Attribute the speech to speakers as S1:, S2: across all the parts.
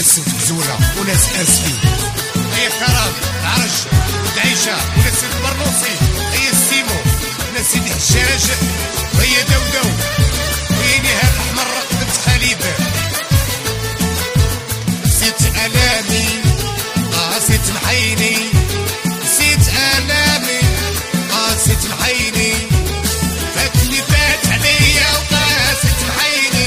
S1: وناس متبزولة وناس اسفين. هي كرم العرش العيشة وناس البرنوسي، هي السيمو ناس سيدي حجاج، هي دودو، هي نهاد احمر بنت خالد. نسيت الامي قاسيت محيني، نسيت الامي قاسيت محيني، فاتني فات عليا وقاسيت محيني.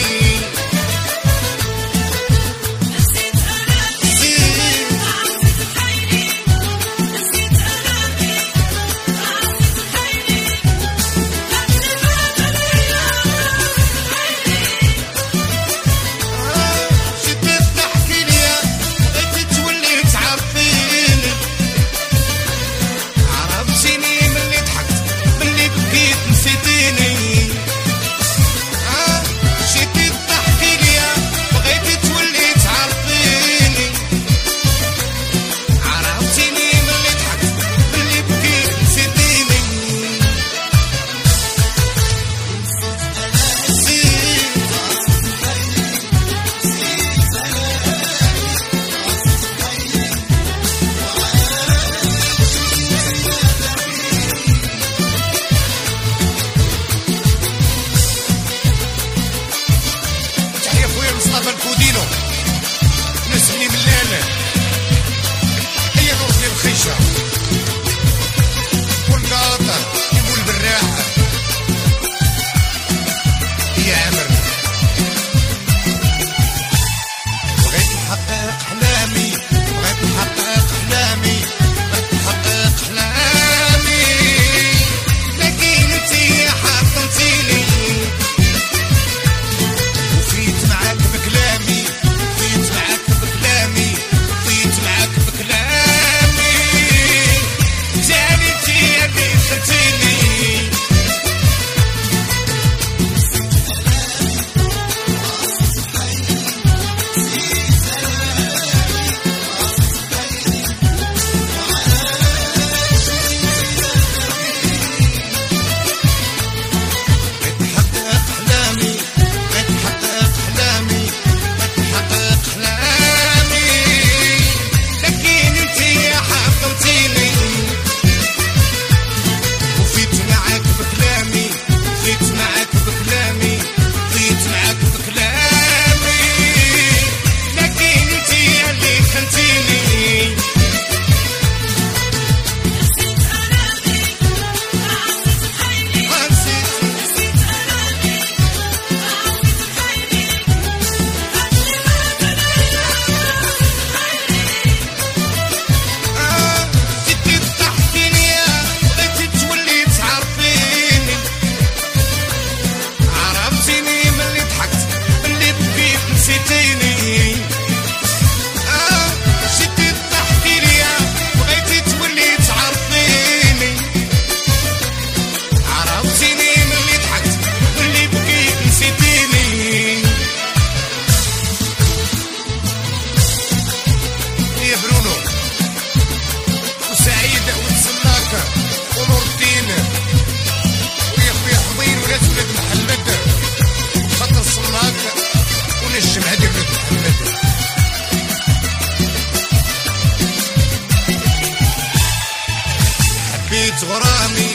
S1: حبيت غرامي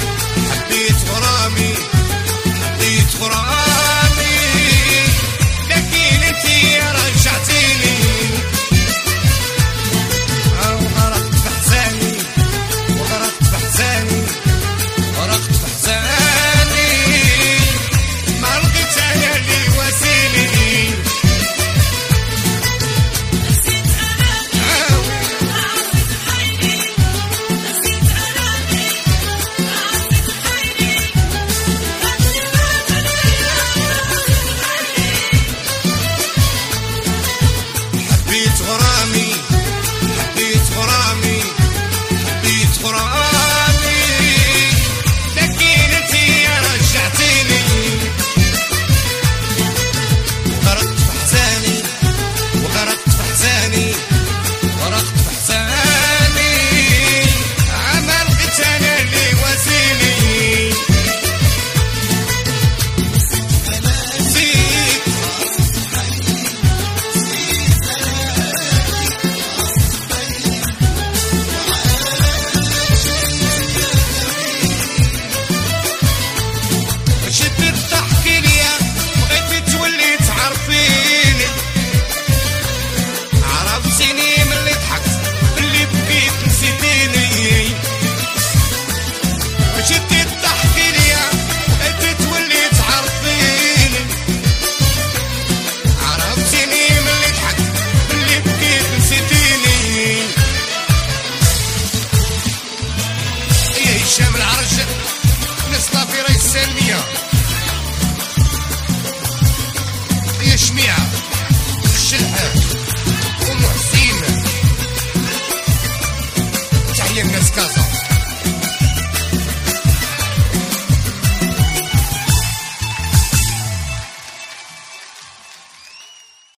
S1: حبيت غرامي حبيت غرامي، لكن انتي رجعتيني وغرقت في حزاني وغرقت في حزاني غرقت في حزاني، ما لقيت انا اللي واسيني. سالمية، هي شميعة الشلحة أم حسين، تحية الناس كازا.